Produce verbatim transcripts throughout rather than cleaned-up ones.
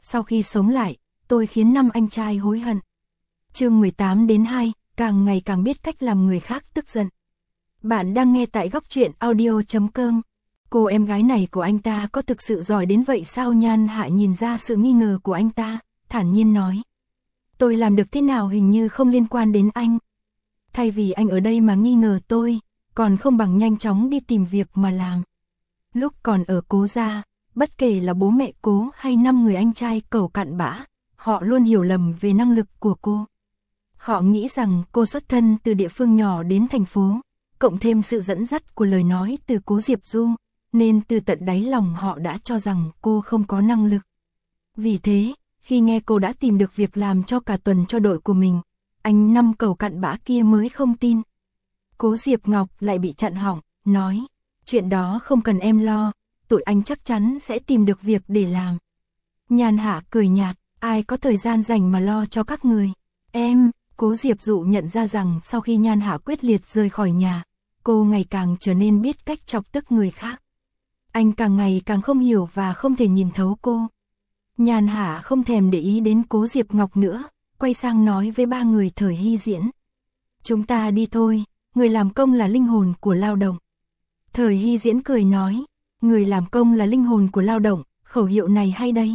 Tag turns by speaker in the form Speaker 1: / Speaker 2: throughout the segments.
Speaker 1: sau khi sống lại, tôi khiến năm anh trai hối hận. Chương mười tám đến hai, càng ngày càng biết cách làm người khác tức giận. Bạn đang nghe tại góc truyện audio chấm com. Cô em gái này của anh ta có thực sự giỏi đến vậy sao? Nhan Hạ nhìn ra sự nghi ngờ của anh ta, thản nhiên nói. Tôi làm được thế nào hình như không liên quan đến anh. Thay vì anh ở đây mà nghi ngờ tôi, còn không bằng nhanh chóng đi tìm việc mà làm. Lúc còn ở Cố gia, bất kể là bố mẹ Cố hay năm người anh trai cẩu cặn bã, họ luôn hiểu lầm về năng lực của cô. Họ nghĩ rằng cô xuất thân từ địa phương nhỏ đến thành phố, cộng thêm sự dẫn dắt của lời nói từ Cố Diệp Du, nên từ tận đáy lòng họ đã cho rằng cô không có năng lực. Vì thế, khi nghe cô đã tìm được việc làm cho cả tuần cho đội của mình, anh năm cẩu cặn bã kia mới không tin. Cố Diệp Ngọc lại bị chặn họng, nói, chuyện đó không cần em lo, tụi anh chắc chắn sẽ tìm được việc để làm. Nhan Hạ cười nhạt, ai có thời gian dành mà lo cho các người. Em, Cố Diệp Dụ nhận ra rằng sau khi Nhan Hạ quyết liệt rời khỏi nhà, cô ngày càng trở nên biết cách chọc tức người khác. Anh càng ngày càng không hiểu và không thể nhìn thấu cô. Nhan Hạ không thèm để ý đến Cố Diệp Ngọc nữa, quay sang nói với ba người Thời Hy Diễn. Chúng ta đi thôi, người làm công là linh hồn của lao động. Thời Hy Diễn cười nói, người làm công là linh hồn của lao động, khẩu hiệu này hay đấy.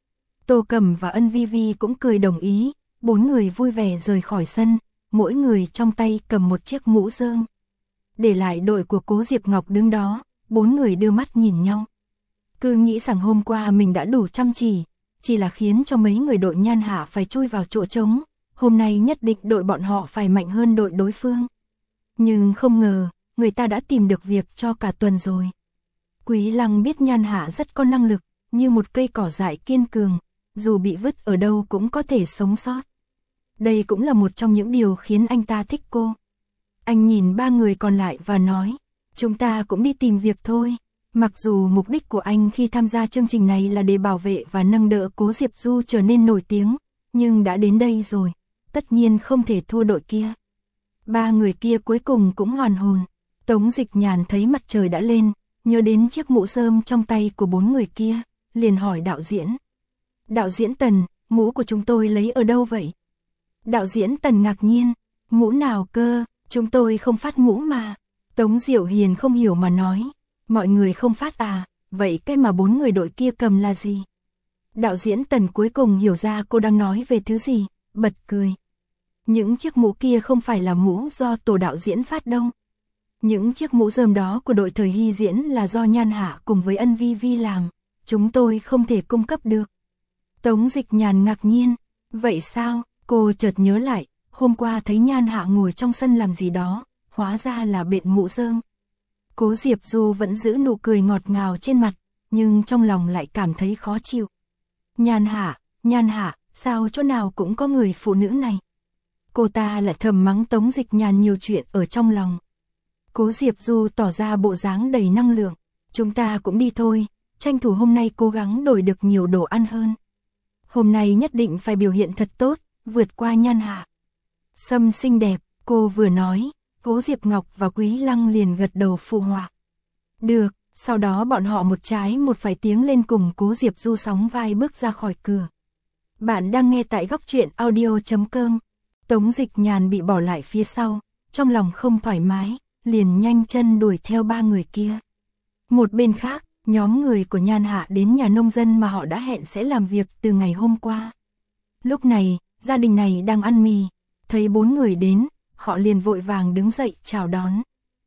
Speaker 1: Tô Cẩm và Ân Vi Vi cũng cười đồng ý, bốn người vui vẻ rời khỏi sân, mỗi người trong tay cầm một chiếc mũ rơm. Để lại đội của Cố Diệp Ngọc đứng đó, bốn người đưa mắt nhìn nhau. Cứ nghĩ rằng hôm qua mình đã đủ chăm chỉ, chỉ là khiến cho mấy người đội Nhan Hạ phải chui vào chỗ trống, hôm nay nhất định đội bọn họ phải mạnh hơn đội đối phương. Nhưng không ngờ, người ta đã tìm được việc cho cả tuần rồi. Quý Lăng biết Nhan Hạ rất có năng lực, như một cây cỏ dại kiên cường, dù bị vứt ở đâu cũng có thể sống sót. Đây cũng là một trong những điều khiến anh ta thích cô. Anh nhìn ba người còn lại và nói, chúng ta cũng đi tìm việc thôi. Mặc dù mục đích của anh khi tham gia chương trình này là để bảo vệ và nâng đỡ Cố Diệp Du trở nên nổi tiếng, nhưng đã đến đây rồi, tất nhiên không thể thua đội kia. Ba người kia cuối cùng cũng hoàn hồn. Tống Dịch Nhàn thấy mặt trời đã lên, nhớ đến chiếc mũ rơm trong tay của bốn người kia, liền hỏi đạo diễn. Đạo diễn Tần, mũ của chúng tôi lấy ở đâu vậy? Đạo diễn Tần ngạc nhiên, mũ nào cơ, chúng tôi không phát mũ mà. Tống Diệu Hiền không hiểu mà nói, mọi người không phát à, vậy cái mà bốn người đội kia cầm là gì? Đạo diễn Tần cuối cùng hiểu ra cô đang nói về thứ gì, bật cười. Những chiếc mũ kia không phải là mũ do tổ đạo diễn phát đâu. Những chiếc mũ rơm đó của đội Thời Hy Diễn là do Nhan Hạ cùng với Ân Vi Vi làm, chúng tôi không thể cung cấp được. Tống Dịch Nhàn ngạc nhiên, vậy sao? Cô chợt nhớ lại, hôm qua thấy Nhan Hạ ngồi trong sân làm gì đó, hóa ra là bện mũ rơm. Cố Diệp Du vẫn giữ nụ cười ngọt ngào trên mặt, nhưng trong lòng lại cảm thấy khó chịu. Nhan Hạ, Nhan Hạ, sao chỗ nào cũng có người phụ nữ này? Cô ta lại thầm mắng Tống Dịch Nhàn nhiều chuyện ở trong lòng. Cố Diệp Du tỏ ra bộ dáng đầy năng lượng. Chúng ta cũng đi thôi, tranh thủ hôm nay cố gắng đổi được nhiều đồ ăn hơn. Hôm nay nhất định phải biểu hiện thật tốt, vượt qua Nhan Hạ. Sâm xinh đẹp, cô vừa nói, Cố Diệp Ngọc và Quý Lăng liền gật đầu phụ họa. Được, sau đó bọn họ một trái một phải tiếng lên cùng Cố Diệp Du sóng vai bước ra khỏi cửa. Bạn đang nghe tại góc truyện audio chấm com. Tống Dịch Nhàn bị bỏ lại phía sau, trong lòng không thoải mái, liền nhanh chân đuổi theo ba người kia. Một bên khác, nhóm người của Nhan Hạ đến nhà nông dân mà họ đã hẹn sẽ làm việc từ ngày hôm qua. Lúc này, gia đình này đang ăn mì, thấy bốn người đến, họ liền vội vàng đứng dậy chào đón.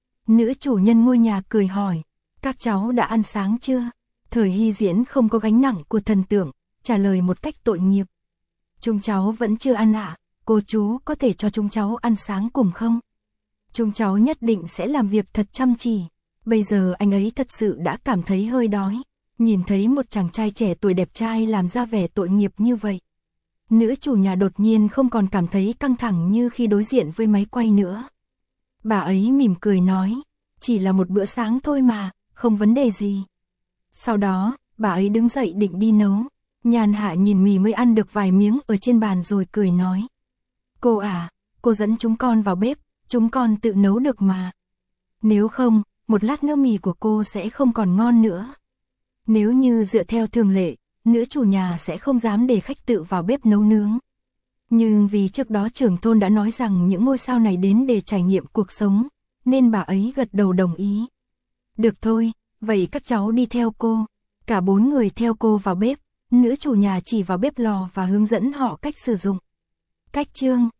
Speaker 1: Nữ chủ nhân ngôi nhà cười hỏi, các cháu đã ăn sáng chưa? Thời Hy Diễn không có gánh nặng của thần tượng, trả lời một cách tội nghiệp. Chúng cháu vẫn chưa ăn ạ, cô chú có thể cho chúng cháu ăn sáng cùng không? Chúng cháu nhất định sẽ làm việc thật chăm chỉ. Bây giờ anh ấy thật sự đã cảm thấy hơi đói, nhìn thấy một chàng trai trẻ tuổi đẹp trai làm ra vẻ tội nghiệp như vậy. Nữ chủ nhà đột nhiên không còn cảm thấy căng thẳng như khi đối diện với máy quay nữa. Bà ấy mỉm cười nói, chỉ là một bữa sáng thôi mà, không vấn đề gì. Sau đó, bà ấy đứng dậy định đi nấu. Nhan Hạ nhìn mì mới ăn được vài miếng ở trên bàn rồi cười nói. Cô à, cô dẫn chúng con vào bếp, chúng con tự nấu được mà. Nếu không, một lát nữa mì của cô sẽ không còn ngon nữa. Nếu như dựa theo thường lệ, nữ chủ nhà sẽ không dám để khách tự vào bếp nấu nướng. Nhưng vì trước đó trưởng thôn đã nói rằng những ngôi sao này đến để trải nghiệm cuộc sống, nên bà ấy gật đầu đồng ý. Được thôi, vậy các cháu đi theo cô. Cả bốn người theo cô vào bếp, nữ chủ nhà chỉ vào bếp lò và hướng dẫn họ cách sử dụng. Cách chương